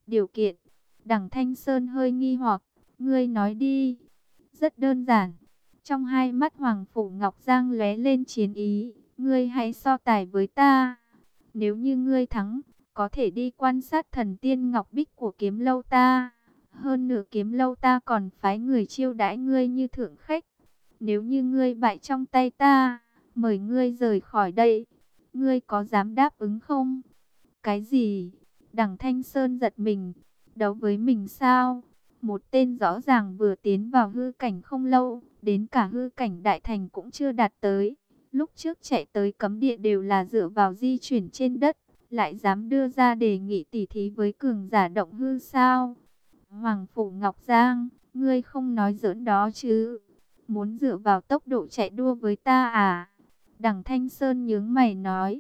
Điều kiện, Đằng Thanh Sơn hơi nghi hoặc, ngươi nói đi. Rất đơn giản. Trong hai mắt Hoàng Phủ Ngọc Giang lóe lên chiến ý, ngươi hãy so tài với ta. Nếu như ngươi thắng, có thể đi quan sát thần tiên Ngọc Bích của kiếm lâu ta. Hơn nữa kiếm lâu ta còn phái người chiêu đãi ngươi như thượng khách. Nếu như ngươi bại trong tay ta, mời ngươi rời khỏi đây. Ngươi có dám đáp ứng không? Cái gì? Đằng Thanh Sơn giật mình. Đấu với mình sao? Một tên rõ ràng vừa tiến vào hư cảnh không lâu, đến cả hư cảnh đại thành cũng chưa đạt tới. Lúc trước chạy tới cấm địa đều là dựa vào di chuyển trên đất, lại dám đưa ra đề nghị tỉ thí với cường giả động hư sao? Hoàng Phủ Ngọc Giang, ngươi không nói giỡn đó chứ? Muốn dựa vào tốc độ chạy đua với ta à? Đằng Thanh Sơn nhướng mày nói.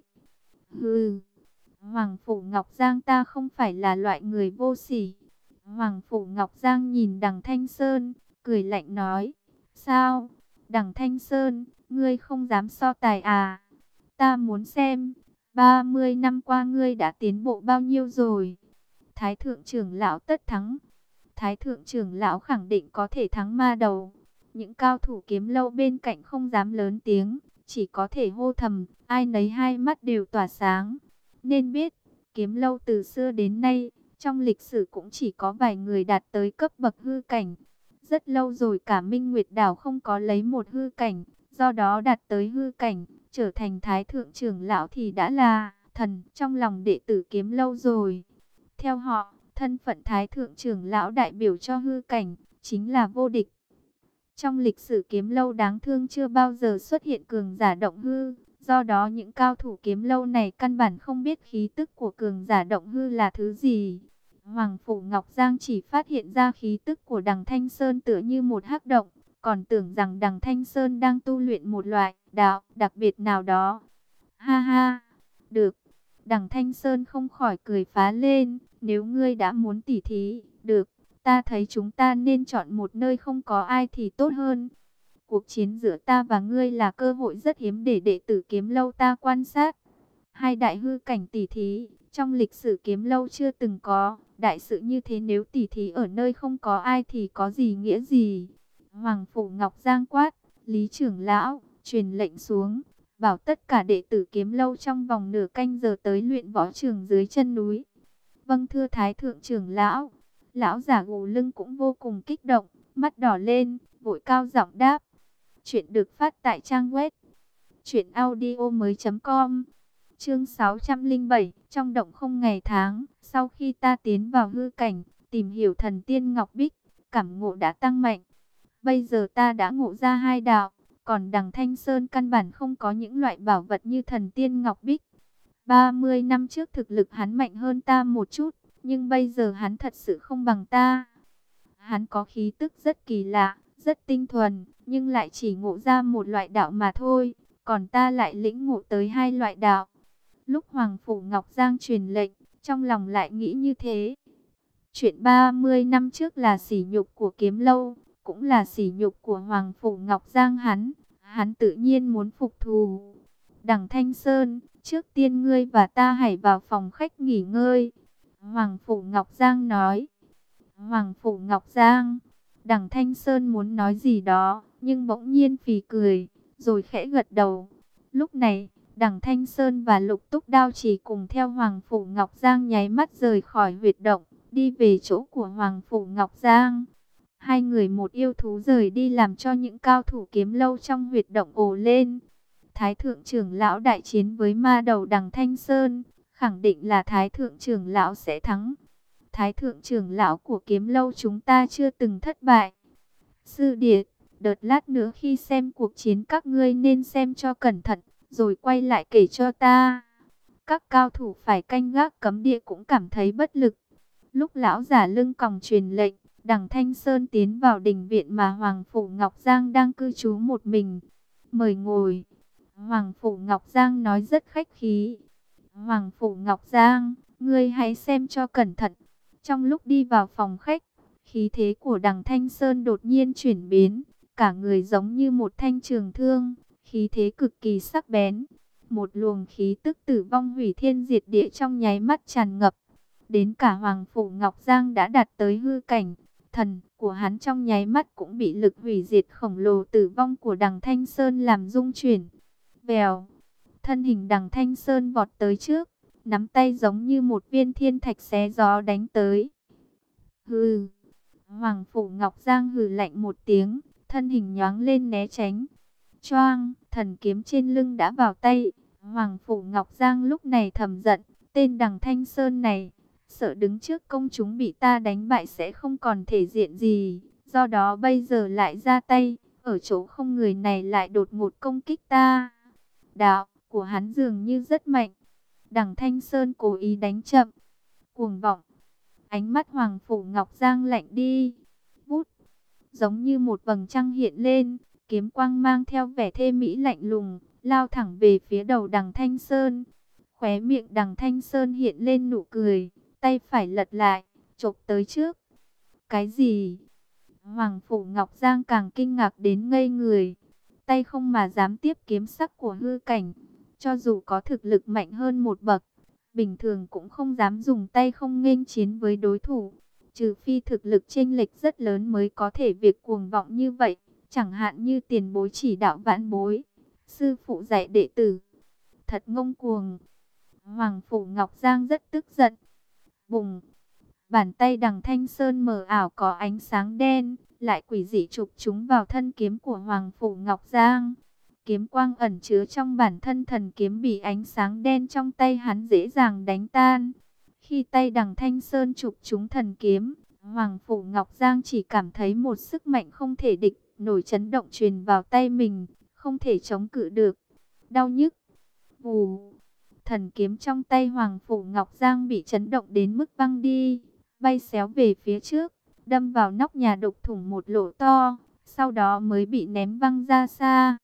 Hừ, Hoàng Phủ Ngọc Giang ta không phải là loại người vô sỉ. Hoàng Phủ Ngọc Giang nhìn Đằng Thanh Sơn, cười lạnh nói. Sao? Đằng Thanh Sơn, ngươi không dám so tài à? Ta muốn xem, 30 năm qua ngươi đã tiến bộ bao nhiêu rồi? Thái thượng trưởng lão tất thắng. Thái thượng trưởng lão khẳng định có thể thắng ma đầu. Những cao thủ kiếm lâu bên cạnh không dám lớn tiếng, chỉ có thể hô thầm, ai nấy hai mắt đều tỏa sáng. Nên biết, kiếm lâu từ xưa đến nay, trong lịch sử cũng chỉ có vài người đạt tới cấp bậc hư cảnh. Rất lâu rồi cả Minh Nguyệt Đảo không có lấy một hư cảnh, do đó đạt tới hư cảnh, trở thành thái thượng trưởng lão thì đã là thần trong lòng đệ tử kiếm lâu rồi. Theo họ, thân phận thái thượng trưởng lão đại biểu cho hư cảnh, chính là vô địch. Trong lịch sử kiếm lâu đáng thương chưa bao giờ xuất hiện cường giả động hư, do đó những cao thủ kiếm lâu này căn bản không biết khí tức của cường giả động hư là thứ gì. Hoàng Phủ Ngọc Giang chỉ phát hiện ra khí tức của Đằng Thanh Sơn tựa như một hắc động, còn tưởng rằng Đằng Thanh Sơn đang tu luyện một loại đạo đặc biệt nào đó. Ha ha, được. Đằng Thanh Sơn không khỏi cười phá lên, nếu ngươi đã muốn tỉ thí, được, ta thấy chúng ta nên chọn một nơi không có ai thì tốt hơn. Cuộc chiến giữa ta và ngươi là cơ hội rất hiếm để đệ tử kiếm lâu ta quan sát. Hai đại hư cảnh tỉ thí, trong lịch sử kiếm lâu chưa từng có, đại sự như thế nếu tỉ thí ở nơi không có ai thì có gì nghĩa gì. Hoàng Phủ Ngọc Giang quát, Lý trưởng lão, truyền lệnh xuống, bảo tất cả đệ tử kiếm lâu trong vòng nửa canh giờ tới luyện võ trường dưới chân núi. Vâng thưa Thái thượng trưởng lão. Lão giả gù lưng cũng vô cùng kích động, mắt đỏ lên, vội cao giọng đáp. Chuyện được phát tại trang web truyệnaudiomoi.com. Chương 607, trong động không ngày tháng, sau khi ta tiến vào hư cảnh, tìm hiểu thần tiên Ngọc Bích, cảm ngộ đã tăng mạnh. Bây giờ ta đã ngộ ra hai đạo, còn Đằng Thanh Sơn căn bản không có những loại bảo vật như thần tiên Ngọc Bích. 30 năm trước thực lực hắn mạnh hơn ta một chút, nhưng bây giờ hắn thật sự không bằng ta. Hắn có khí tức rất kỳ lạ, rất tinh thuần, nhưng lại chỉ ngộ ra một loại đạo mà thôi, còn ta lại lĩnh ngộ tới hai loại đạo. Lúc Hoàng Phủ Ngọc Giang truyền lệnh, trong lòng lại nghĩ như thế. Chuyện 30 năm trước là sỉ nhục của kiếm lâu, cũng là sỉ nhục của Hoàng Phủ Ngọc Giang hắn tự nhiên muốn phục thù. Đằng Thanh Sơn, trước tiên ngươi và ta hãy vào phòng khách nghỉ ngơi. Hoàng Phủ Ngọc Giang nói. Hoàng Phủ Ngọc Giang, Đằng Thanh Sơn muốn nói gì đó, nhưng bỗng nhiên phì cười, rồi khẽ gật đầu. Lúc này, Đằng Thanh Sơn và Lục Túc Đao chỉ cùng theo Hoàng Phủ Ngọc Giang nháy mắt rời khỏi huyệt động, đi về chỗ của Hoàng Phủ Ngọc Giang. Hai người một yêu thú rời đi làm cho những cao thủ kiếm lâu trong huyệt động ồ lên. Thái thượng trưởng lão đại chiến với ma đầu Đằng Thanh Sơn, khẳng định là Thái thượng trưởng lão sẽ thắng. Thái thượng trưởng lão của kiếm lâu chúng ta chưa từng thất bại. Sư điệt, đợt lát nữa khi xem cuộc chiến các ngươi nên xem cho cẩn thận, rồi quay lại kể cho ta. Các cao thủ phải canh gác cấm địa cũng cảm thấy bất lực. Lúc lão giả lưng còng truyền lệnh, Đằng Thanh Sơn tiến vào đình viện mà Hoàng Phủ Ngọc Giang đang cư trú một mình. Mời ngồi. Hoàng Phủ Ngọc Giang nói rất khách khí. Hoàng Phủ Ngọc Giang, ngươi hãy xem cho cẩn thận. Trong lúc đi vào phòng khách, khí thế của Đằng Thanh Sơn đột nhiên chuyển biến, cả người giống như một thanh trường thương, khí thế cực kỳ sắc bén. Một luồng khí tức tử vong hủy thiên diệt địa trong nháy mắt tràn ngập. Đến cả Hoàng Phủ Ngọc Giang đã đạt tới hư cảnh, thần của hắn trong nháy mắt cũng bị lực hủy diệt khổng lồ tử vong của Đằng Thanh Sơn làm rung chuyển. Vèo, thân hình Đằng Thanh Sơn vọt tới trước, nắm tay giống như một viên thiên thạch xé gió đánh tới. Hừ, Hoàng Phủ Ngọc Giang hừ lạnh một tiếng, thân hình nhoáng lên né tránh. Choang, thần kiếm trên lưng đã vào tay. Hoàng Phủ Ngọc Giang lúc này thầm giận, tên Đằng Thanh Sơn này, sợ đứng trước công chúng bị ta đánh bại sẽ không còn thể diện gì. Do đó bây giờ lại ra tay, ở chỗ không người này lại đột ngột công kích ta. Đạo của hắn dường như rất mạnh. Đằng Thanh Sơn cố ý đánh chậm. Cuồng vọng. Ánh mắt Hoàng Phủ Ngọc Giang lạnh đi. Vút. Giống như một vầng trăng hiện lên. Kiếm quang mang theo vẻ thê mỹ lạnh lùng. Lao thẳng về phía đầu Đằng Thanh Sơn. Khóe miệng Đằng Thanh Sơn hiện lên nụ cười. Tay phải lật lại. Chộp tới trước. Cái gì? Hoàng Phủ Ngọc Giang càng kinh ngạc đến ngây người. Tay không mà dám tiếp kiếm sắc của hư cảnh. Cho dù có thực lực mạnh hơn một bậc, bình thường cũng không dám dùng tay không nghênh chiến với đối thủ. Trừ phi thực lực chênh lệch rất lớn mới có thể việc cuồng vọng như vậy. Chẳng hạn như tiền bối chỉ đạo vãn bối, sư phụ dạy đệ tử. Thật ngông cuồng. Hoàng Phủ Ngọc Giang rất tức giận. Bùng! Bàn tay Đằng Thanh Sơn mờ ảo có ánh sáng đen, lại quỷ dị chụp chúng vào thân kiếm của Hoàng Phủ Ngọc Giang. Kiếm quang ẩn chứa trong bản thân thần kiếm bị ánh sáng đen trong tay hắn dễ dàng đánh tan. Khi tay Đằng Thanh Sơn chụp trúng thần kiếm, Hoàng Phủ Ngọc Giang chỉ cảm thấy một sức mạnh không thể địch nổi chấn động truyền vào tay mình, không thể chống cự được. Đau nhức. Vù. Thần kiếm trong tay Hoàng Phủ Ngọc Giang bị chấn động đến mức văng đi, bay xéo về phía trước, đâm vào nóc nhà đục thủng một lỗ to, sau đó mới bị ném văng ra xa.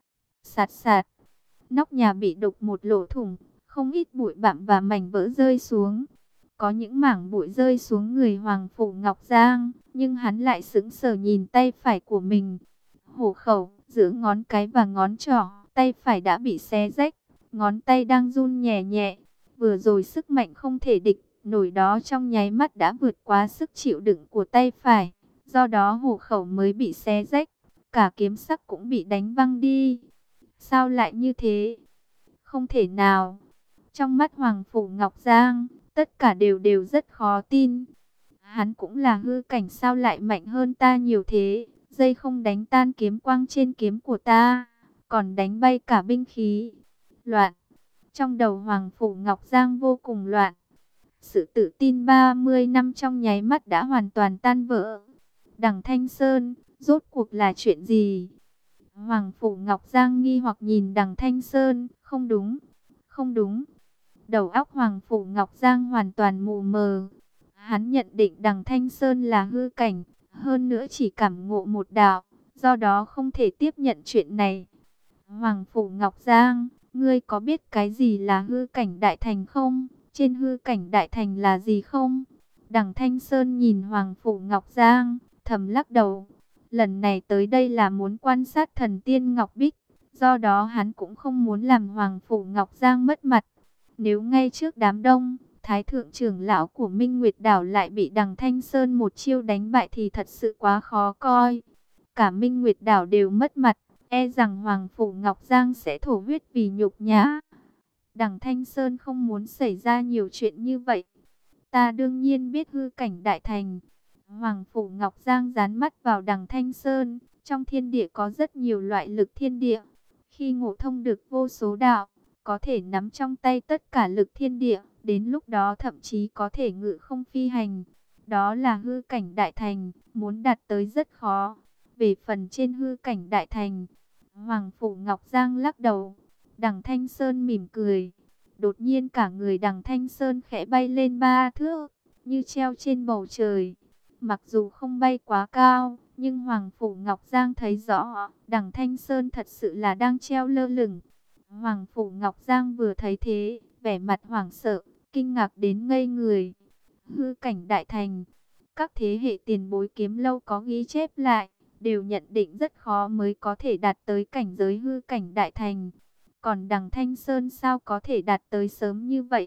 Sạt sạt, nóc nhà bị đục một lỗ thủng, không ít bụi bặm và mảnh vỡ rơi xuống. Có những mảng bụi rơi xuống người Hoàng Phủ Ngọc Giang, nhưng hắn lại sững sờ nhìn tay phải của mình. Hổ khẩu, giữa ngón cái và ngón trỏ, tay phải đã bị xé rách, ngón tay đang run nhẹ nhẹ. Vừa rồi sức mạnh không thể địch nổi đó trong nháy mắt đã vượt quá sức chịu đựng của tay phải, do đó hổ khẩu mới bị xé rách, cả kiếm sắc cũng bị đánh văng đi. Sao lại như thế? Không thể nào. Trong mắt Hoàng Phủ Ngọc Giang, tất cả đều rất khó tin. Hắn cũng là hư cảnh, sao lại mạnh hơn ta nhiều thế? Dây không đánh tan kiếm quang trên kiếm của ta, còn đánh bay cả binh khí. Loạn. Trong đầu Hoàng Phủ Ngọc Giang vô cùng loạn. Sự tự tin 30 năm trong nháy mắt đã hoàn toàn tan vỡ. Đằng Thanh Sơn, rốt cuộc là chuyện gì? Hoàng Phủ Ngọc Giang nghi hoặc nhìn Đằng Thanh Sơn. Không đúng, không đúng. Đầu óc Hoàng Phủ Ngọc Giang hoàn toàn mù mờ. Hắn nhận định Đằng Thanh Sơn là hư cảnh, hơn nữa chỉ cảm ngộ một đạo, do đó không thể tiếp nhận chuyện này. Hoàng Phủ Ngọc Giang, ngươi có biết cái gì là hư cảnh đại thành không? Trên hư cảnh đại thành là gì không? Đằng Thanh Sơn nhìn Hoàng Phủ Ngọc Giang, thầm lắc đầu. Lần này tới đây là muốn quan sát thần tiên Ngọc Bích, do đó hắn cũng không muốn làm Hoàng Phủ Ngọc Giang mất mặt. Nếu ngay trước đám đông, Thái thượng trưởng lão của Minh Nguyệt Đảo lại bị Đằng Thanh Sơn một chiêu đánh bại thì thật sự quá khó coi. Cả Minh Nguyệt Đảo đều mất mặt, e rằng Hoàng Phủ Ngọc Giang sẽ thổ huyết vì nhục nhã. Đằng Thanh Sơn không muốn xảy ra nhiều chuyện như vậy. Ta đương nhiên biết hư cảnh đại thành. Hoàng Phủ Ngọc Giang dán mắt vào Đằng Thanh Sơn. Trong thiên địa có rất nhiều loại lực thiên địa. Khi ngộ thông được vô số đạo, có thể nắm trong tay tất cả lực thiên địa. Đến lúc đó thậm chí có thể ngự không phi hành. Đó là hư cảnh đại thành, muốn đạt tới rất khó. Về phần trên hư cảnh đại thành, Hoàng Phủ Ngọc Giang lắc đầu. Đằng Thanh Sơn mỉm cười. Đột nhiên cả người Đằng Thanh Sơn khẽ bay lên 3 thước, như treo trên bầu trời. Mặc dù không bay quá cao, nhưng Hoàng Phủ Ngọc Giang thấy rõ, Đằng Thanh Sơn thật sự là đang treo lơ lửng. Hoàng Phủ Ngọc Giang vừa thấy thế, vẻ mặt hoảng sợ, kinh ngạc đến ngây người. Hư cảnh đại thành, các thế hệ tiền bối kiếm lâu có ghi chép lại, đều nhận định rất khó mới có thể đạt tới cảnh giới hư cảnh đại thành. Còn Đằng Thanh Sơn sao có thể đạt tới sớm như vậy?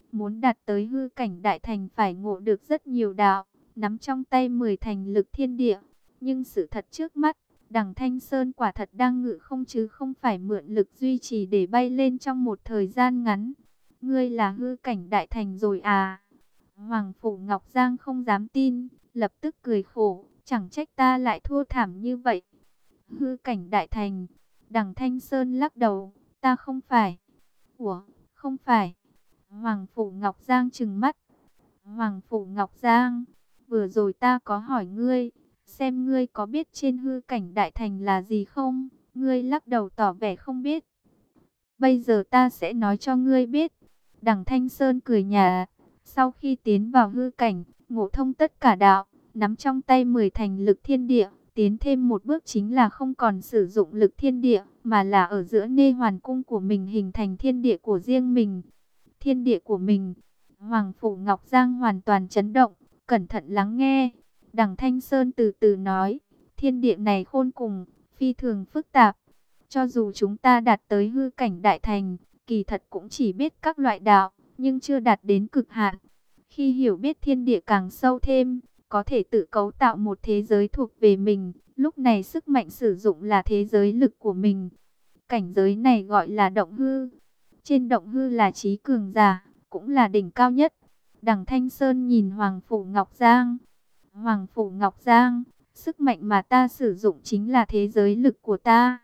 Muốn đạt tới hư cảnh đại thành phải ngộ được rất nhiều đạo, nắm trong tay 10 thành lực thiên địa. Nhưng sự thật trước mắt, Đằng Thanh Sơn quả thật đang ngự không chứ không phải mượn lực duy trì để bay lên trong một thời gian ngắn. Ngươi là hư cảnh đại thành rồi à? Hoàng Phủ Ngọc Giang không dám tin, lập tức cười khổ, chẳng trách ta lại thua thảm như vậy. Hư cảnh đại thành, Đằng Thanh Sơn lắc đầu, ta không phải. Ủa, không phải. Hoàng Phủ Ngọc Giang trừng mắt. Hoàng Phủ Ngọc Giang, vừa rồi ta có hỏi ngươi, xem ngươi có biết trên hư cảnh đại thành là gì không? Ngươi lắc đầu tỏ vẻ không biết. Bây giờ ta sẽ nói cho ngươi biết. Đằng Thanh Sơn cười nhạt, sau khi tiến vào hư cảnh, ngộ thông tất cả đạo, nắm trong tay 10 thành lực thiên địa, tiến thêm một bước chính là không còn sử dụng lực thiên địa, mà là ở giữa nê hoàn cung của mình hình thành thiên địa của riêng mình. Thiên địa của mình. Hoàng Phủ Ngọc Giang hoàn toàn chấn động, cẩn thận lắng nghe. Đằng Thanh Sơn từ từ nói, thiên địa này khôn cùng, phi thường phức tạp. Cho dù chúng ta đạt tới hư cảnh đại thành, kỳ thật cũng chỉ biết các loại đạo, nhưng chưa đạt đến cực hạn. Khi hiểu biết thiên địa càng sâu thêm, có thể tự cấu tạo một thế giới thuộc về mình. Lúc này sức mạnh sử dụng là thế giới lực của mình. Cảnh giới này gọi là động hư. Trên động hư là trí cường giả, cũng là đỉnh cao nhất. Đằng Thanh Sơn nhìn Hoàng Phủ Ngọc Giang. Hoàng Phủ Ngọc Giang, sức mạnh mà ta sử dụng chính là thế giới lực của ta.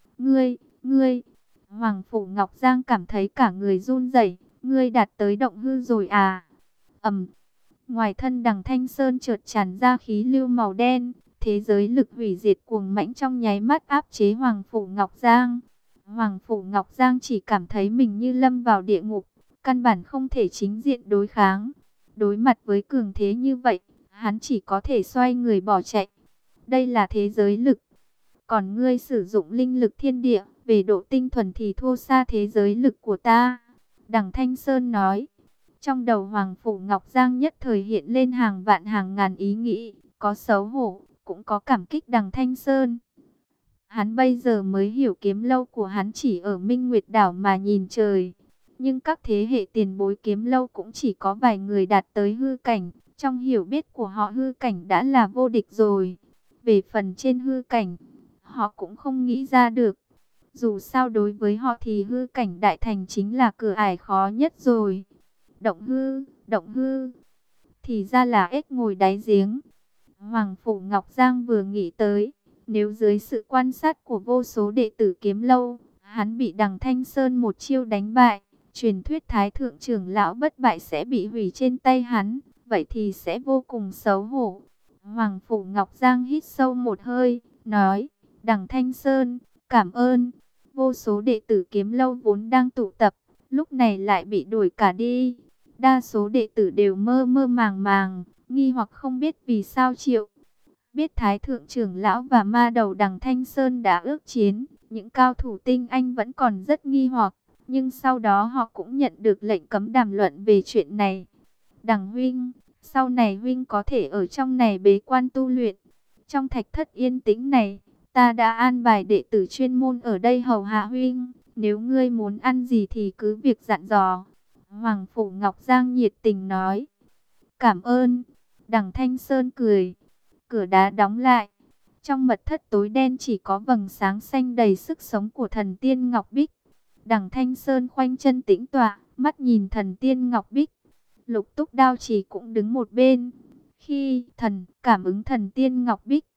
Ngươi, Hoàng Phủ Ngọc Giang cảm thấy cả người run rẩy. Ngươi đạt tới động hư rồi à? Ngoài thân Đằng Thanh Sơn chợt tràn ra khí lưu màu đen. Thế giới lực hủy diệt cuồng mãnh trong nháy mắt áp chế Hoàng Phủ Ngọc Giang. Hoàng Phủ Ngọc Giang chỉ cảm thấy mình như lâm vào địa ngục, căn bản không thể chính diện đối kháng. Đối mặt với cường thế như vậy, hắn chỉ có thể xoay người bỏ chạy. Đây là thế giới lực. Còn ngươi sử dụng linh lực thiên địa, về độ tinh thuần thì thua xa thế giới lực của ta. Đằng Thanh Sơn nói. Trong đầu Hoàng Phủ Ngọc Giang nhất thời hiện lên hàng vạn hàng ngàn ý nghĩ, có xấu hổ, cũng có cảm kích Đằng Thanh Sơn. Hắn bây giờ mới hiểu kiếm lâu của hắn chỉ ở Minh Nguyệt Đảo mà nhìn trời. Nhưng các thế hệ tiền bối kiếm lâu cũng chỉ có vài người đạt tới hư cảnh. Trong hiểu biết của họ hư cảnh đã là vô địch rồi. Về phần trên hư cảnh, họ cũng không nghĩ ra được. Dù sao đối với họ thì hư cảnh đại thành chính là cửa ải khó nhất rồi. Động hư, thì ra là ếch ngồi đáy giếng. Hoàng Phủ Ngọc Giang vừa nghĩ tới, nếu dưới sự quan sát của vô số đệ tử kiếm lâu, hắn bị Đằng Thanh Sơn một chiêu đánh bại, truyền thuyết Thái Thượng trưởng lão bất bại sẽ bị hủy trên tay hắn, vậy thì sẽ vô cùng xấu hổ. Hoàng Phủ Ngọc Giang hít sâu một hơi, nói, Đằng Thanh Sơn, cảm ơn. Vô số đệ tử kiếm lâu vốn đang tụ tập, lúc này lại bị đuổi cả đi. Đa số đệ tử đều mơ mơ màng màng, nghi hoặc không biết vì sao chịu. Biết Thái Thượng trưởng lão và ma đầu Đằng Thanh Sơn đã ước chiến, những cao thủ tinh anh vẫn còn rất nghi hoặc, nhưng sau đó họ cũng nhận được lệnh cấm đàm luận về chuyện này. Đằng huynh, sau này huynh có thể ở trong này bế quan tu luyện. Trong thạch thất yên tĩnh này, ta đã an bài đệ tử chuyên môn ở đây hầu hạ huynh, nếu ngươi muốn ăn gì thì cứ việc dặn dò. Hoàng Phủ Ngọc Giang nhiệt tình nói. Cảm ơn. Đằng Thanh Sơn cười. Cửa đá đóng lại. Trong mật thất tối đen chỉ có vầng sáng xanh đầy sức sống của thần tiên Ngọc Bích. Đằng Thanh Sơn khoanh chân tĩnh tọa, mắt nhìn thần tiên Ngọc Bích. Lục Túc Đao Chỉ cũng đứng một bên. Khi thần cảm ứng thần tiên Ngọc Bích.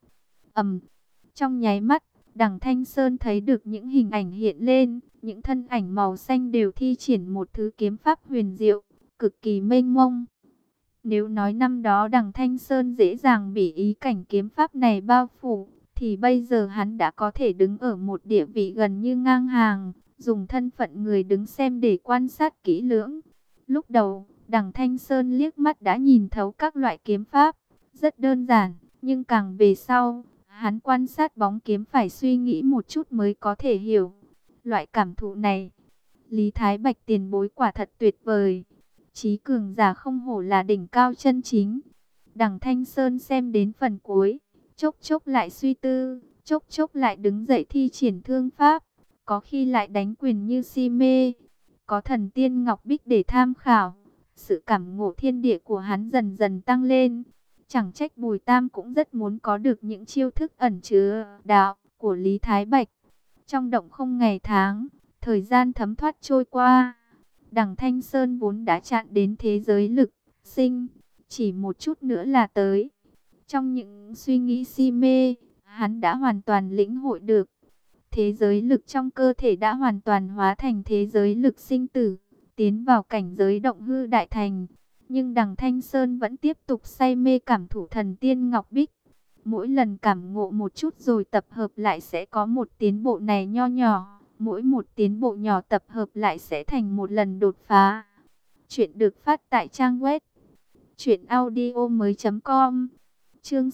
Trong nháy mắt, Đằng Thanh Sơn thấy được những hình ảnh hiện lên. Những thân ảnh màu xanh đều thi triển một thứ kiếm pháp huyền diệu, cực kỳ mênh mông. Nếu nói năm đó Đằng Thanh Sơn dễ dàng bị ý cảnh kiếm pháp này bao phủ, thì bây giờ hắn đã có thể đứng ở một địa vị gần như ngang hàng, dùng thân phận người đứng xem để quan sát kỹ lưỡng. Lúc đầu, Đằng Thanh Sơn liếc mắt đã nhìn thấu các loại kiếm pháp, rất đơn giản, nhưng càng về sau, hắn quan sát bóng kiếm phải suy nghĩ một chút mới có thể hiểu. Loại cảm thụ này, Lý Thái Bạch tiền bối quả thật tuyệt vời. Chí cường giả không hổ là đỉnh cao chân chính. Đằng Thanh Sơn xem đến phần cuối, chốc chốc lại suy tư, chốc chốc lại đứng dậy thi triển thương pháp, có khi lại đánh quyền như si mê. Có thần tiên Ngọc Bích để tham khảo, Sự cảm ngộ thiên địa của hắn dần dần tăng lên. Chẳng trách Bùi Tam cũng rất muốn có được những chiêu thức ẩn chứa đạo của Lý Thái Bạch. Trong động không ngày tháng, thời gian thấm thoát trôi qua. Đằng Thanh Sơn vốn đã chạm đến thế giới lực sinh, chỉ một chút nữa là tới. Trong những suy nghĩ si mê, hắn đã hoàn toàn lĩnh hội được. Thế giới lực trong cơ thể đã hoàn toàn hóa thành thế giới lực sinh tử, tiến vào cảnh giới động hư đại thành. Nhưng đằng Thanh Sơn vẫn tiếp tục say mê cảm thụ thần tiên Ngọc Bích. Mỗi lần cảm ngộ một chút rồi tập hợp lại sẽ có một tiến bộ này nho nhỏ. Mỗi một tiến bộ nhỏ tập hợp lại sẽ thành một lần đột phá. Chuyện được phát tại trang web truyệnaudiomoi.com. Chương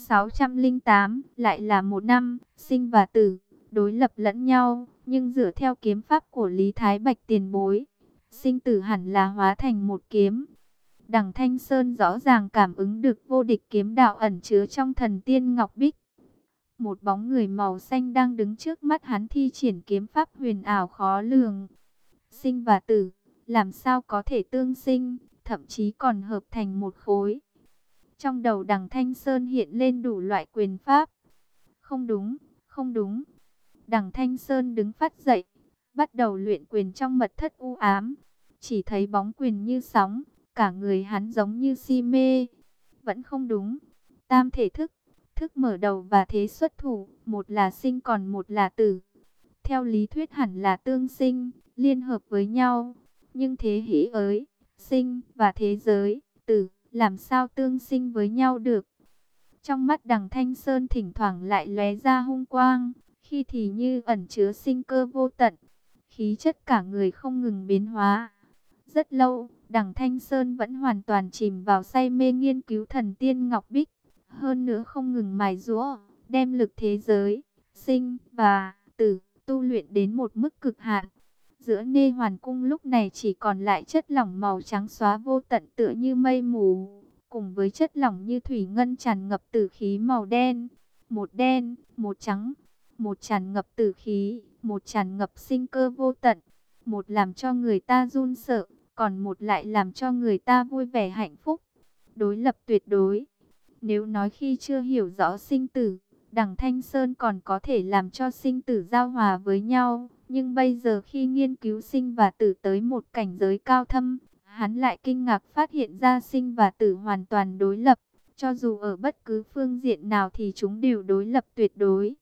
608, lại là một năm, sinh và tử, đối lập lẫn nhau, nhưng dựa theo kiếm pháp của Lý Thái Bạch tiền bối, sinh tử hẳn là hóa thành một kiếm. Đằng Thanh Sơn rõ ràng cảm ứng được vô địch kiếm đạo ẩn chứa trong thần tiên Ngọc Bích. Một bóng người màu xanh đang đứng trước mắt hắn thi triển kiếm pháp huyền ảo khó lường. Sinh và tử, làm sao có thể tương sinh, thậm chí còn hợp thành một khối. Trong đầu đằng Thanh Sơn hiện lên đủ loại quyền pháp. Không đúng, không đúng. Đằng Thanh Sơn đứng phát dậy, bắt đầu luyện quyền trong mật thất u ám. Chỉ thấy bóng quyền như sóng, cả người hắn giống như si mê. Vẫn không đúng. Tam thể thức, thức mở đầu và thế xuất thủ, một là sinh còn một là tử. Theo lý thuyết hẳn là tương sinh, liên hợp với nhau. Nhưng thế hĩ ới, sinh và thế giới, tử, làm sao tương sinh với nhau được? Trong mắt đằng Thanh Sơn thỉnh thoảng lại lóe ra hung quang, khi thì như ẩn chứa sinh cơ vô tận. Khí chất cả người không ngừng biến hóa. Rất lâu, đằng Thanh Sơn vẫn hoàn toàn chìm vào say mê nghiên cứu thần tiên Ngọc Bích. Hơn nữa không ngừng mài giũa, đem lực thế giới, sinh và tử, tu luyện đến một mức cực hạn. Giữa Nê Hoàn Cung lúc này chỉ còn lại chất lỏng màu trắng xóa vô tận tựa như mây mù, cùng với chất lỏng như thủy ngân tràn ngập tử khí màu đen. Một đen, một trắng, một tràn ngập tử khí, một tràn ngập sinh cơ vô tận. Một làm cho người ta run sợ, còn một lại làm cho người ta vui vẻ hạnh phúc. Đối lập tuyệt đối. Nếu nói khi chưa hiểu rõ sinh tử, đằng Thanh Sơn còn có thể làm cho sinh tử giao hòa với nhau. Nhưng bây giờ khi nghiên cứu sinh và tử tới một cảnh giới cao thâm, hắn lại kinh ngạc phát hiện ra sinh và tử hoàn toàn đối lập. Cho dù ở bất cứ phương diện nào thì chúng đều đối lập tuyệt đối.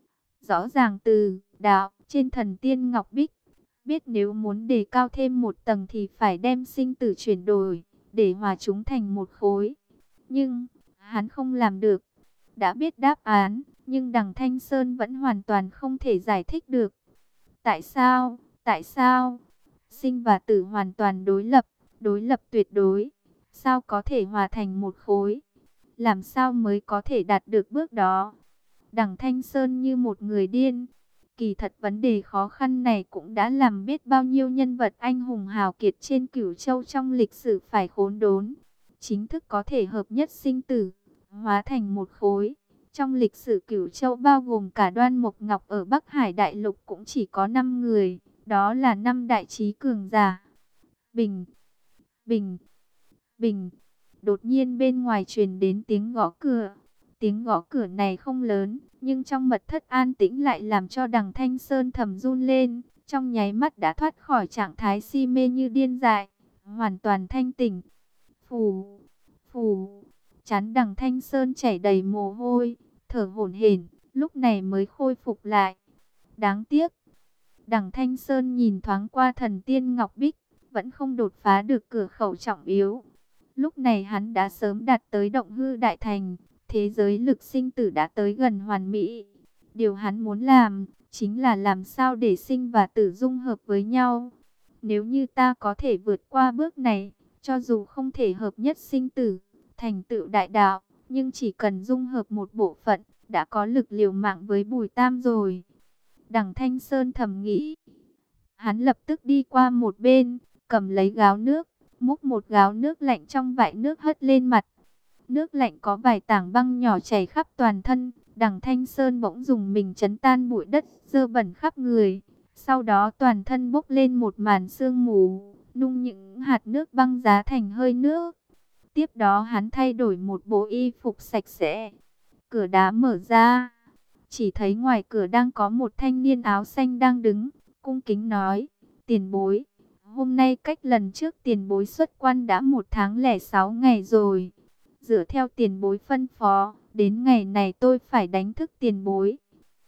Rõ ràng từ đạo trên thần tiên Ngọc Bích, biết nếu muốn đề cao thêm một tầng thì phải đem sinh tử chuyển đổi, để hòa chúng thành một khối. Nhưng hắn không làm được. Đã biết đáp án, nhưng đằng Thanh Sơn vẫn hoàn toàn không thể giải thích được. Tại sao? Tại sao? Sinh và tử hoàn toàn đối lập tuyệt đối. Sao có thể hòa thành một khối? Làm sao mới có thể đạt được bước đó? Đằng Thanh Sơn như một người điên. Kỳ thật vấn đề khó khăn này cũng đã làm biết bao nhiêu nhân vật anh hùng hào kiệt trên Cửu Châu trong lịch sử phải khốn đốn. Chính thức có thể hợp nhất sinh tử, hóa thành một khối. Trong lịch sử Cửu Châu bao gồm cả Đoan Mộc Ngọc ở Bắc Hải Đại Lục cũng chỉ có 5 người. Đó là 5 đại trí cường giả. Bình, bình, bình. Đột nhiên bên ngoài truyền đến tiếng gõ cửa. Tiếng gõ cửa này không lớn, nhưng trong mật thất an tĩnh lại làm cho đằng Thanh Sơn thầm run lên. Trong nháy mắt đã thoát khỏi trạng thái si mê như điên dại, hoàn toàn thanh tỉnh. Phù, phù, chán đằng Thanh Sơn chảy đầy mồ hôi, thở hổn hển, lúc này mới khôi phục lại. Đáng tiếc, đằng Thanh Sơn nhìn thoáng qua thần tiên Ngọc Bích, vẫn không đột phá được cửa khẩu trọng yếu. Lúc này hắn đã sớm đạt tới động hư đại thành, thế giới lực sinh tử đã tới gần hoàn mỹ. Điều hắn muốn làm, chính là làm sao để sinh và tử dung hợp với nhau. Nếu như ta có thể vượt qua bước này, cho dù không thể hợp nhất sinh tử, thành tựu đại đạo, nhưng chỉ cần dung hợp một bộ phận, đã có lực liều mạng với Bùi Tam rồi. Đằng Thanh Sơn thầm nghĩ. Hắn lập tức đi qua một bên, cầm lấy gáo nước, múc một gáo nước lạnh trong vại nước hất lên mặt. Nước lạnh có vài tảng băng nhỏ chảy khắp toàn thân. Đằng Thanh Sơn bỗng dùng mình chấn tan bụi đất dơ bẩn khắp người. Sau đó toàn thân bốc lên một màn sương mù, nung những hạt nước băng giá thành hơi nước. Tiếp đó hắn thay đổi một bộ y phục sạch sẽ. Cửa đá mở ra, chỉ thấy ngoài cửa đang có một thanh niên áo xanh đang đứng, cung kính nói: "Tiền bối, hôm nay cách lần trước tiền bối xuất quan đã 1 tháng 06 ngày rồi. Dựa theo tiền bối phân phó, đến ngày này tôi phải đánh thức tiền bối."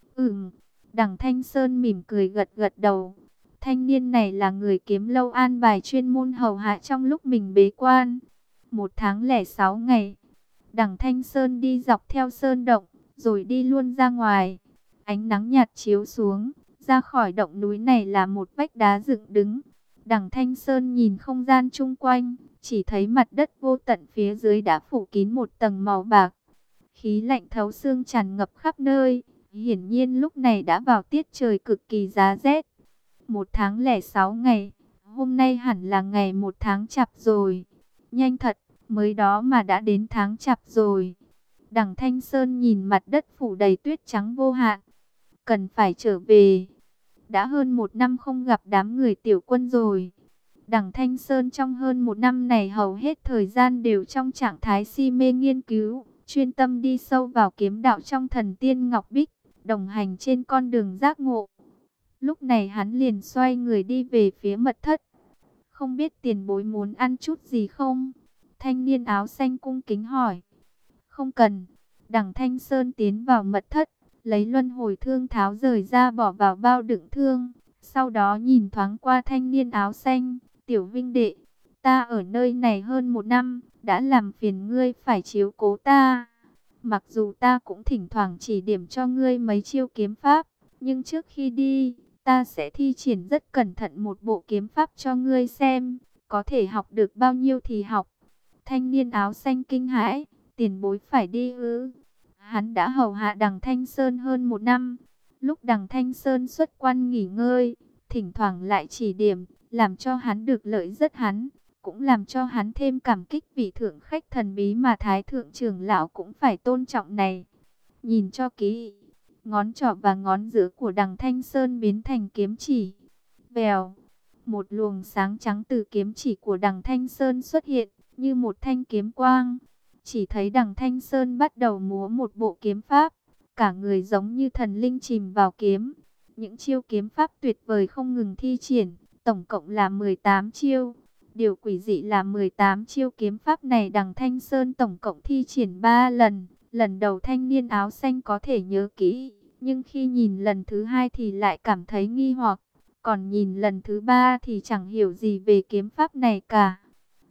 Đằng Thanh Sơn mỉm cười gật gật đầu. Thanh niên này là người Kiếm Lâu an bài chuyên môn hầu hạ trong lúc mình bế quan. 1 tháng 06 ngày. Đằng Thanh Sơn đi dọc theo sơn động, rồi đi luôn ra ngoài. Ánh nắng nhạt chiếu xuống, ra khỏi động núi này là một vách đá dựng đứng. Đằng Thanh Sơn nhìn không gian chung quanh, chỉ thấy mặt đất vô tận phía dưới đã phủ kín một tầng màu bạc. Khí lạnh thấu xương tràn ngập khắp nơi, hiển nhiên lúc này đã vào tiết trời cực kỳ giá rét. 1 tháng 06 ngày, hôm nay hẳn là ngày 1 tháng Chạp rồi. Nhanh thật, mới đó mà đã đến tháng Chạp rồi. Đằng Thanh Sơn nhìn mặt đất phủ đầy tuyết trắng vô hạn. Cần phải trở về. Đã hơn 1 năm không gặp đám người tiểu quân rồi. Đằng Thanh Sơn trong hơn 1 năm này hầu hết thời gian đều trong trạng thái si mê nghiên cứu, chuyên tâm đi sâu vào kiếm đạo trong Thần Tiên Ngọc Bích, đồng hành trên con đường giác ngộ. Lúc này hắn liền xoay người đi về phía mật thất. "Không biết tiền bối muốn ăn chút gì không?" Thanh niên áo xanh cung kính hỏi. "Không cần." Đằng Thanh Sơn tiến vào mật thất, lấy luân hồi thương tháo rời ra bỏ vào bao đựng thương. Sau đó nhìn thoáng qua thanh niên áo xanh. "Tiểu vinh đệ, ta ở nơi này hơn 1 năm, đã làm phiền ngươi phải chiếu cố ta. Mặc dù ta cũng thỉnh thoảng chỉ điểm cho ngươi mấy chiêu kiếm pháp, nhưng trước khi đi, ta sẽ thi triển rất cẩn thận một bộ kiếm pháp cho ngươi xem, có thể học được bao nhiêu thì học." Thanh niên áo xanh kinh hãi: "Tiền bối phải đi ư?" Hắn đã hầu hạ đằng Thanh Sơn hơn 1 năm. Lúc đằng Thanh Sơn xuất quan nghỉ ngơi, thỉnh thoảng lại chỉ điểm, làm cho hắn được lợi rất hắn, cũng làm cho hắn thêm cảm kích vị thượng khách thần bí mà Thái thượng trưởng lão cũng phải tôn trọng này. Nhìn cho kỹ, ngón trỏ và ngón giữa của đằng Thanh Sơn biến thành kiếm chỉ. Vèo, một luồng sáng trắng từ kiếm chỉ của đằng Thanh Sơn xuất hiện, như một thanh kiếm quang. Chỉ thấy đằng Thanh Sơn bắt đầu múa một bộ kiếm pháp, cả người giống như thần linh chìm vào kiếm. Những chiêu kiếm pháp tuyệt vời không ngừng thi triển, tổng cộng là 18 chiêu. Điều quỷ dị là 18 chiêu kiếm pháp này đằng Thanh Sơn tổng cộng thi triển 3 lần. Lần đầu thanh niên áo xanh có thể nhớ kỹ, nhưng khi nhìn lần thứ hai thì lại cảm thấy nghi hoặc. Còn nhìn lần thứ ba thì chẳng hiểu gì về kiếm pháp này cả.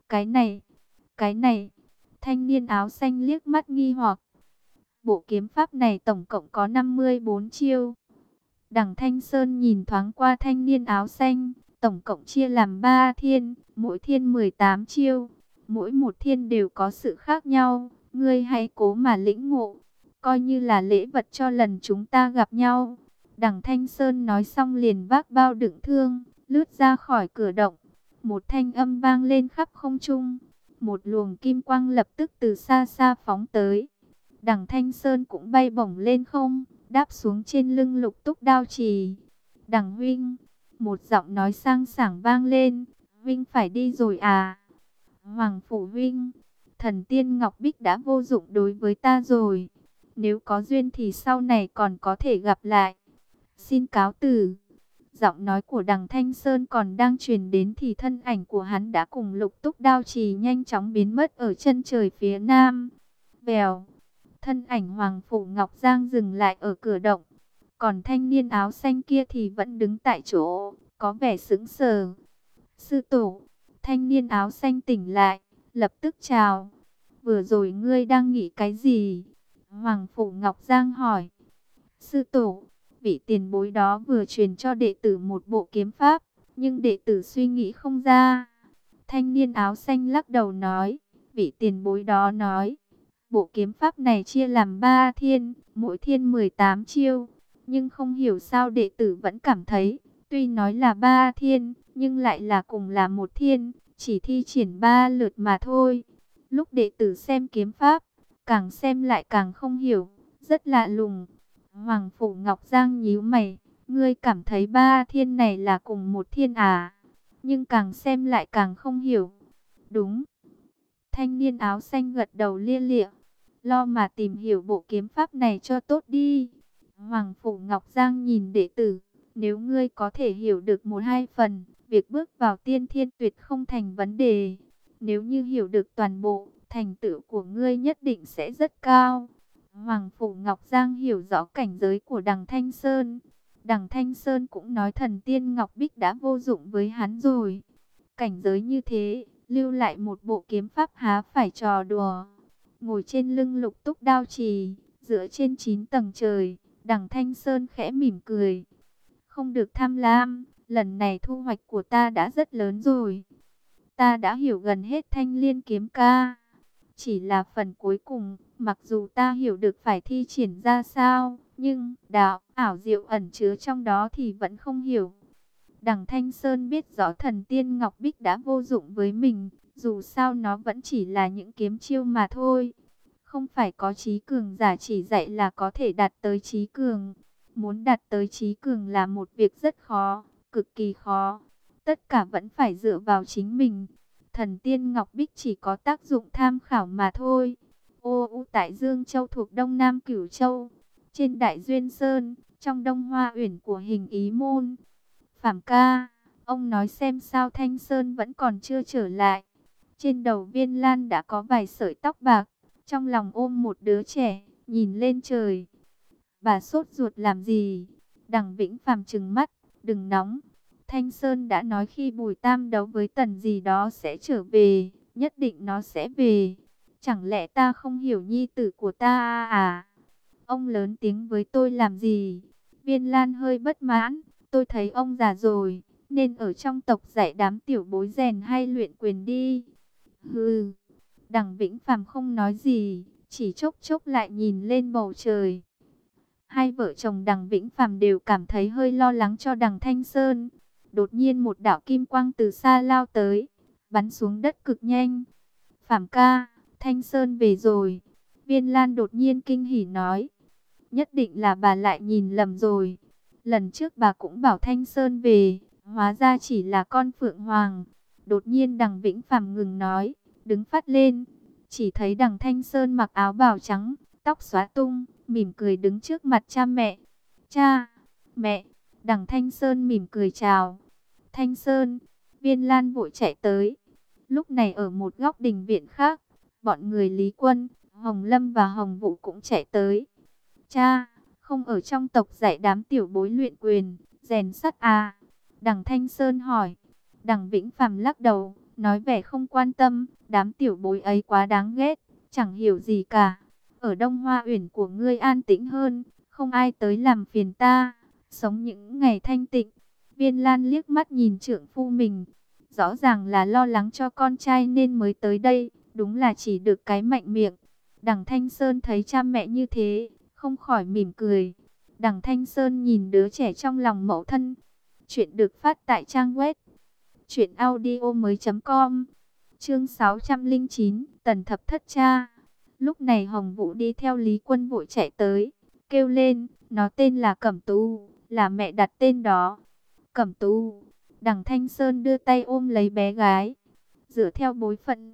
Cái này, thanh niên áo xanh liếc mắt nghi hoặc. Bộ kiếm pháp này tổng cộng có 54 chiêu. Đằng Thanh Sơn nhìn thoáng qua thanh niên áo xanh, tổng cộng chia làm 3 thiên, mỗi thiên 18 chiêu. Mỗi một thiên đều có sự khác nhau, ngươi hãy cố mà lĩnh ngộ, coi như là lễ vật cho lần chúng ta gặp nhau. Đằng Thanh Sơn nói xong liền vác bao đựng thương, lướt ra khỏi cửa động. Một thanh âm vang lên khắp không trung, một luồng kim quang lập tức từ xa xa phóng tới. Đằng Thanh Sơn cũng bay bổng lên không, đáp xuống trên lưng Lục Túc Đao Trì. "Đằng huynh," một giọng nói sang sảng vang lên, "huynh phải đi rồi à?" "Hoàng phủ huynh, Thần Tiên Ngọc Bích đã vô dụng đối với ta rồi. Nếu có duyên thì sau này còn có thể gặp lại. Xin cáo từ." Giọng nói của đằng Thanh Sơn còn đang truyền đến thì thân ảnh của hắn đã cùng Lục Túc Đao Trì nhanh chóng biến mất ở chân trời phía nam. Vèo, thân ảnh Hoàng phủ Ngọc Giang dừng lại ở cửa động. Còn thanh niên áo xanh kia thì vẫn đứng tại chỗ, có vẻ sững sờ. "Sư tổ." Thanh niên áo xanh tỉnh lại, lập tức chào. "Vừa rồi ngươi đang nghĩ cái gì?" Hoàng phủ Ngọc Giang hỏi. "Sư tổ, vị tiền bối đó vừa truyền cho đệ tử một bộ kiếm pháp, nhưng đệ tử suy nghĩ không ra." Thanh niên áo xanh lắc đầu nói. Vị tiền bối đó nói, bộ kiếm pháp này chia làm 3 thiên, mỗi thiên 18 chiêu. Nhưng không hiểu sao đệ tử vẫn cảm thấy, tuy nói là 3 thiên, nhưng lại là cùng là một thiên, chỉ thi triển 3 lượt mà thôi. Lúc đệ tử xem kiếm pháp, càng xem lại càng không hiểu, rất lạ lùng. Hoàng phủ Ngọc Giang nhíu mày, ngươi cảm thấy 3 thiên này là cùng một thiên à? nhưng càng xem lại càng không hiểu. Đúng. Thanh niên áo xanh gật đầu lia lịa. Lo mà tìm hiểu bộ kiếm pháp này cho tốt đi. Hoàng Phủ Ngọc Giang nhìn đệ tử. Nếu ngươi có thể hiểu được một hai phần, việc bước vào tiên thiên tuyệt không thành vấn đề. Nếu như hiểu được toàn bộ, thành tựu của ngươi nhất định sẽ rất cao. Hoàng Phủ Ngọc Giang hiểu rõ cảnh giới của Đằng Thanh Sơn. Đằng Thanh Sơn cũng nói thần tiên Ngọc Bích đã vô dụng với hắn rồi. Cảnh giới như thế, lưu lại một bộ kiếm pháp há phải trò đùa. Ngồi trên lưng Lục Túc Đao Trì, dựa trên 9 tầng trời, Đằng Thanh Sơn khẽ mỉm cười. Không được tham lam, lần này thu hoạch của ta đã rất lớn rồi. Ta đã hiểu gần hết Thanh Liên kiếm ca. Chỉ là phần cuối cùng, mặc dù ta hiểu được phải thi triển ra sao, nhưng đạo ảo diệu ẩn chứa trong đó thì vẫn không hiểu. Đằng Thanh Sơn biết rõ thần tiên Ngọc Bích đã vô dụng với mình, dù sao nó vẫn chỉ là những kiếm chiêu mà thôi. Không phải có trí cường giả chỉ dạy là có thể đạt tới trí cường. Muốn đạt tới trí cường là một việc rất khó, cực kỳ khó. Tất cả vẫn phải dựa vào chính mình. Thần tiên Ngọc Bích chỉ có tác dụng tham khảo mà thôi. Ô U tại Dương Châu thuộc Đông Nam Cửu Châu, trên Đại Duyên Sơn, trong Đông Hoa Uyển của Hình Ý Môn. Phạm ca, ông nói xem sao Thanh Sơn vẫn còn chưa trở lại. Trên đầu Viên Lan đã có vài sợi tóc bạc, trong lòng ôm một đứa trẻ, nhìn lên trời. Bà sốt ruột làm gì? Đằng Vĩnh Phàm trừng mắt, đừng nóng. Thanh Sơn đã nói khi Bùi Tam đấu với Tần gì đó sẽ trở về, nhất định nó sẽ về. Chẳng lẽ ta không hiểu nhi tử của ta à? Ông lớn tiếng với tôi làm gì? Viên Lan hơi bất mãn, tôi thấy ông già rồi, nên ở trong tộc dạy đám tiểu bối rèn hay luyện quyền đi. Hừ, Đằng Vĩnh Phàm không nói gì, chỉ chốc chốc lại nhìn lên bầu trời. Hai vợ chồng Đằng Vĩnh Phàm đều cảm thấy hơi lo lắng cho Đằng Thanh Sơn. Đột nhiên một đạo kim quang từ xa lao tới, bắn xuống đất cực nhanh. Phàm ca, Thanh Sơn về rồi. Viên Lan đột nhiên kinh hỉ nói. Nhất định là bà lại nhìn lầm rồi. Lần trước bà cũng bảo Thanh Sơn về, hóa ra chỉ là con Phượng Hoàng. Đột nhiên Đằng Vĩnh Phàm ngừng nói, đứng phát lên. Chỉ thấy Đằng Thanh Sơn mặc áo bào trắng, tóc xóa tung, mỉm cười đứng trước mặt cha mẹ. Cha, mẹ, Đằng Thanh Sơn mỉm cười chào. Thanh Sơn, Viên Lan vội chạy tới. Lúc này ở một góc đình viện khác, bọn người Lý Quân, Hồng Lâm và Hồng Vũ cũng chạy tới. Cha, không ở trong tộc dạy đám tiểu bối luyện quyền, rèn sắt à? Đằng Thanh Sơn hỏi. Đằng Vĩnh Phàm lắc đầu, nói vẻ không quan tâm, đám tiểu bối ấy quá đáng ghét, chẳng hiểu gì cả. Ở Đông Hoa Uyển của ngươi an tĩnh hơn, không ai tới làm phiền ta, sống những ngày thanh tịnh. Viên Lan liếc mắt nhìn trượng phu mình, rõ ràng là lo lắng cho con trai nên mới tới đây, đúng là chỉ được cái mạnh miệng. Đằng Thanh Sơn thấy cha mẹ như thế, không khỏi mỉm cười. Đằng Thanh Sơn nhìn đứa trẻ trong lòng mẫu thân. Chuyện được phát tại trang web truyệnaudiomoi.com. Chương 609, Tần Thập Thất Cha. Lúc này Hồng Vũ đi theo Lý Quân vội chạy tới, kêu lên, nó tên là Cẩm Tú, là mẹ đặt tên đó. Cẩm Tú. Đằng Thanh Sơn đưa tay ôm lấy bé gái. Dựa theo bối phận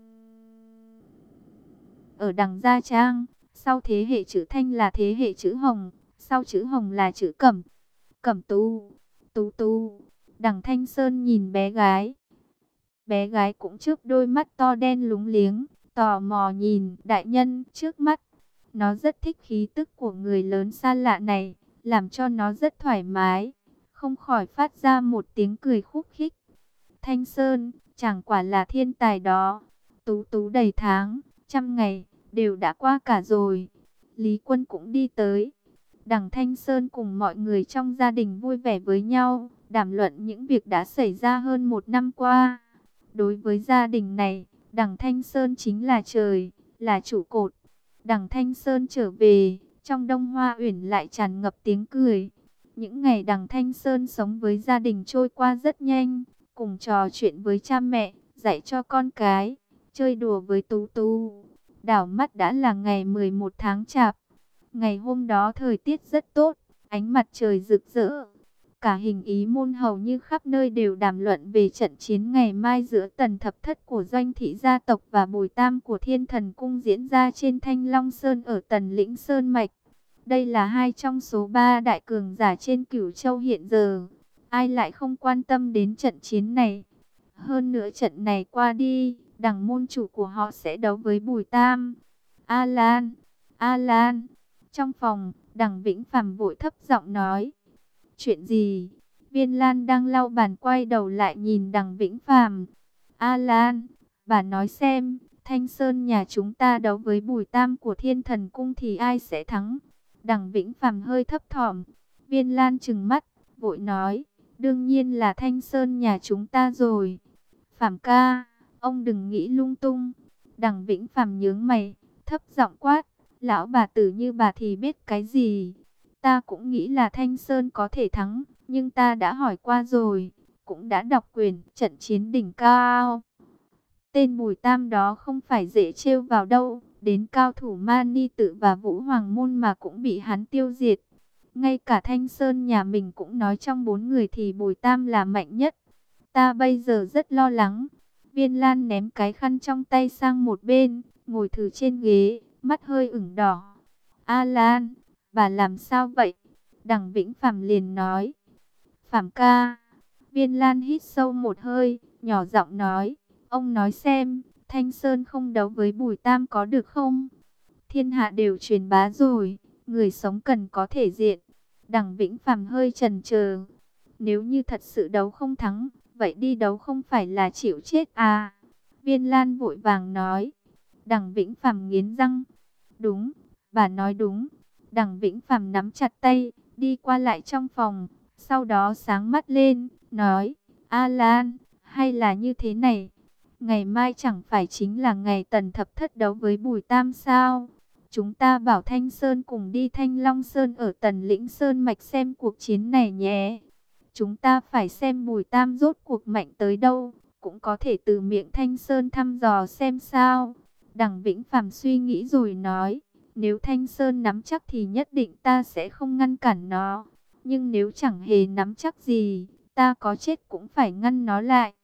ở Đằng Gia Trang, sau thế hệ chữ Thanh là thế hệ chữ Hồng, sau chữ Hồng là chữ Cẩm. Cẩm Tú, Tú Tú. Đằng Thanh Sơn nhìn bé gái. Bé gái cũng chớp đôi mắt to đen lúng liếng, tò mò nhìn đại nhân trước mắt. Nó rất thích khí tức của người lớn xa lạ này, làm cho nó rất thoải mái, không khỏi phát ra một tiếng cười khúc khích. Thanh Sơn, chẳng quả là thiên tài đó. Tú Tú đầy tháng, trăm ngày, đều đã qua cả rồi. Lý Quân cũng đi tới. Đằng Thanh Sơn cùng mọi người trong gia đình vui vẻ với nhau, đàm luận những việc đã xảy ra hơn một năm qua. Đối với gia đình này, Đằng Thanh Sơn chính là trời, là trụ cột. Đằng Thanh Sơn trở về, trong Đông Hoa Uyển lại tràn ngập tiếng cười. Những ngày Đằng Thanh Sơn sống với gia đình trôi qua rất nhanh, cùng trò chuyện với cha mẹ, dạy cho con cái, chơi đùa với Tú Tú. Đảo mắt đã là ngày 11 tháng Chạp. Ngày hôm đó thời tiết rất tốt, ánh mặt trời rực rỡ. cả Hình Ý môn hầu như khắp nơi đều đàm luận về trận chiến ngày mai giữa Tần Thập Thất của Doanh Thị gia tộc và Bùi Tam của Thiên Thần Cung diễn ra trên Thanh Long Sơn ở Tần Lĩnh Sơn Mạch. Đây là hai trong số 3 đại cường giả trên Cửu Châu hiện giờ. Ai lại không quan tâm đến trận chiến này? Hơn nữa trận này qua đi, đẳng môn chủ của họ sẽ đấu với Bùi Tam. A Lan, A Lan. Trong phòng, đằng Vĩnh Phàm vội thấp giọng nói. Chuyện gì? Viên Lan đang lau bàn quay đầu lại nhìn đằng Vĩnh Phàm. A Lan, bà nói xem, Thanh Sơn nhà chúng ta đấu với Bùi Tam của Thiên Thần Cung thì ai sẽ thắng? Đằng Vĩnh Phàm hơi thấp thỏm. Viên Lan trừng mắt, vội nói, đương nhiên là Thanh Sơn nhà chúng ta rồi. Phàm ca, ông đừng nghĩ lung tung. Đằng Vĩnh Phàm nhướng mày, thấp giọng quát, lão bà tử như bà thì biết cái gì? Ta cũng nghĩ là Thanh Sơn có thể thắng, nhưng ta đã hỏi qua rồi, cũng đã đọc quyển trận chiến đỉnh cao. Tên Bùi Tam đó không phải dễ trêu vào đâu, đến cao thủ Mani Tự và Vũ Hoàng Môn mà cũng bị hắn tiêu diệt. Ngay cả Thanh Sơn nhà mình cũng nói trong 4 người thì Bùi Tam là mạnh nhất. Ta bây giờ rất lo lắng. Viên Lan ném cái khăn trong tay sang một bên, ngồi thử trên ghế, mắt hơi ửng đỏ. A Lan, bà làm sao vậy? Đằng Vĩnh Phàm liền nói. Phàm ca. Viên Lan hít sâu một hơi, nhỏ giọng nói. Ông nói xem, Thanh Sơn không đấu với Bùi Tam có được không? Thiên hạ đều truyền bá rồi, người sống cần có thể diện. Đằng Vĩnh Phàm hơi chần chờ. Nếu như thật sự đấu không thắng, vậy đi đấu không phải là chịu chết à? Viên Lan vội vàng nói. Đằng Vĩnh Phàm nghiến răng. Đúng, bà nói đúng. Đằng Vĩnh Phàm nắm chặt tay, đi qua lại trong phòng, sau đó sáng mắt lên, nói, A Lan, hay là như thế này, ngày mai chẳng phải chính là ngày Tần Thập Thất đấu với Bùi Tam sao? Chúng ta bảo Thanh Sơn cùng đi Thanh Long Sơn ở Tần Lĩnh Sơn Mạch xem cuộc chiến này nhé. Chúng ta phải xem Bùi Tam rốt cuộc mạnh tới đâu, cũng có thể từ miệng Thanh Sơn thăm dò xem sao. Đằng Vĩnh Phàm suy nghĩ rồi nói, nếu Thanh Sơn nắm chắc thì nhất định ta sẽ không ngăn cản nó. Nhưng nếu chẳng hề nắm chắc gì, ta có chết cũng phải ngăn nó lại.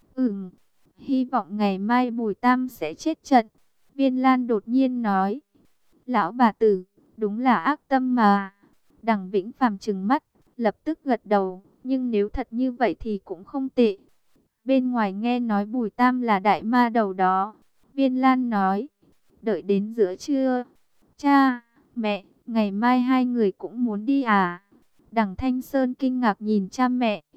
Hy vọng ngày mai Bùi Tam sẽ chết trận. Viên Lan đột nhiên nói. Lão bà tử, đúng là ác tâm mà. Đằng Vĩnh Phàm trừng mắt, lập tức gật đầu. Nhưng nếu thật như vậy thì cũng không tệ. Bên ngoài nghe nói Bùi Tam là đại ma đầu đó. Viên Lan nói. Đợi đến giữa trưa. Cha, mẹ, ngày mai hai người cũng muốn đi à? Đằng Thanh Sơn kinh ngạc nhìn cha mẹ.